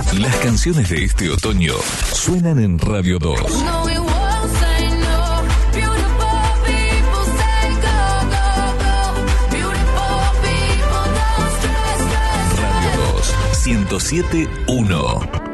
Las canciones de este otoño suenan en Radio 2. Radio 2, 107.1.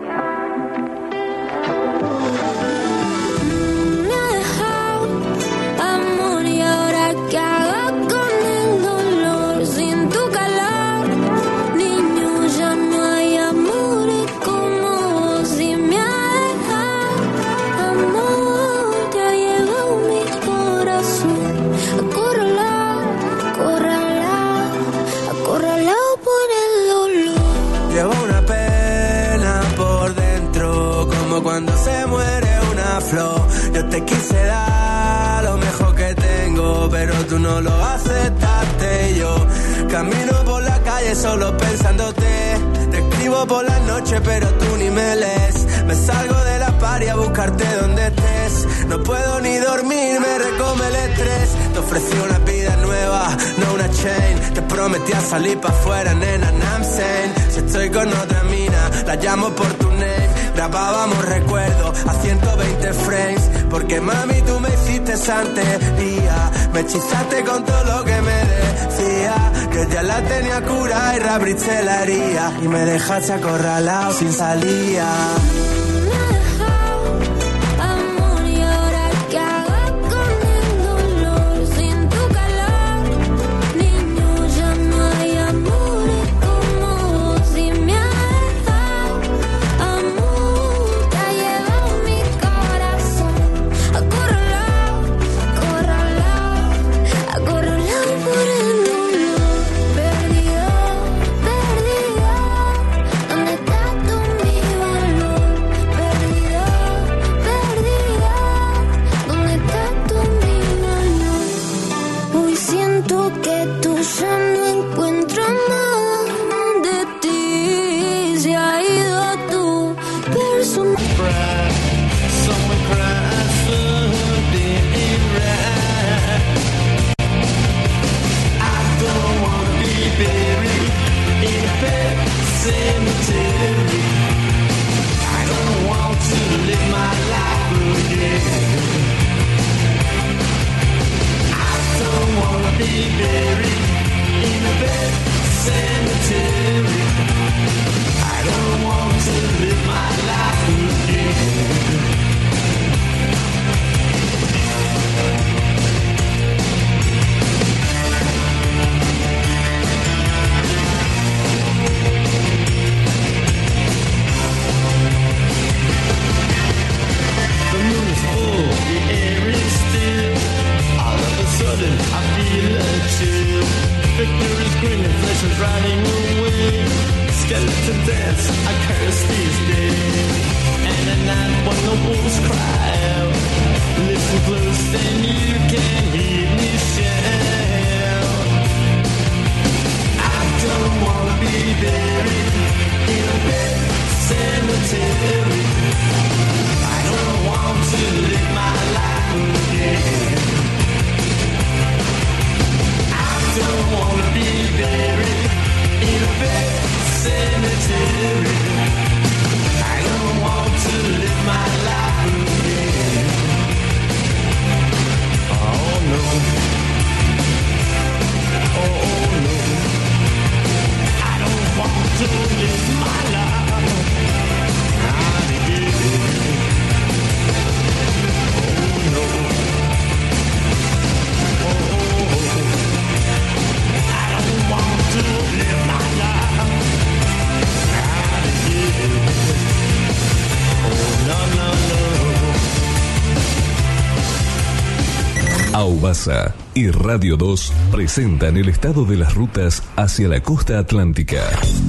Cuando se muere una flor, yo te quise dar lo mejor que tengo, pero tú no lo aceptaste. Yo camino por la calle solo pensándote, te escribo por la noche pero tú ni me lees. Me salgo de la party a buscarte donde estés. No puedo ni dormir, me recome el estrés. Te ofrecí una vida nueva, no una chain. Te prometí a salir pa' afuera, nena, I'm saying. Si estoy con otra mina, la llamo por tu name. Grabábamos recuerdos a 120 frames, porque mami tú me hiciste santería. Me hechizaste con todo lo que me decía, que ya la tenía cura y reabriste la herida, y me dejaste acorralado sin salida. Aubasa y Radio 2 presentan el estado de las rutas hacia la costa atlántica.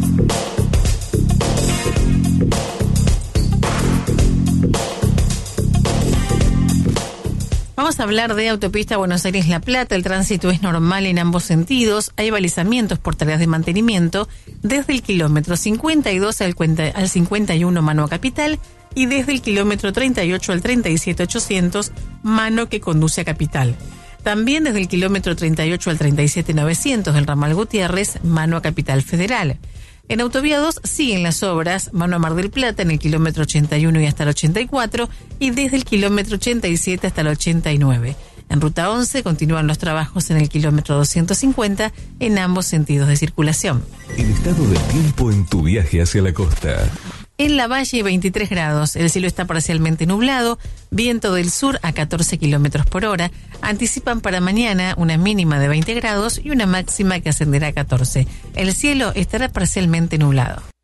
Vamos a hablar de autopista Buenos Aires-La Plata. El tránsito es normal en ambos sentidos. Hay balizamientos por tareas de mantenimiento desde el kilómetro 52 al 51 mano a Capital y desde el kilómetro 38 al 37.800 mano que conduce a Capital. También desde el kilómetro 38 al 37.900 del ramal Gutiérrez, mano a Capital Federal. En Autovía 2 siguen las obras, mano a Mar del Plata en el kilómetro 81 y hasta el 84, y desde el kilómetro 87 hasta el 89. En Ruta 11 continúan los trabajos en el kilómetro 250 en ambos sentidos de circulación. El estado del tiempo en tu viaje hacia la costa. En La Valle 23 grados, el cielo está parcialmente nublado, viento del sur a 14 kilómetros por hora. Anticipan para mañana una mínima de 20 grados y una máxima que ascenderá a 14. El cielo estará parcialmente nublado.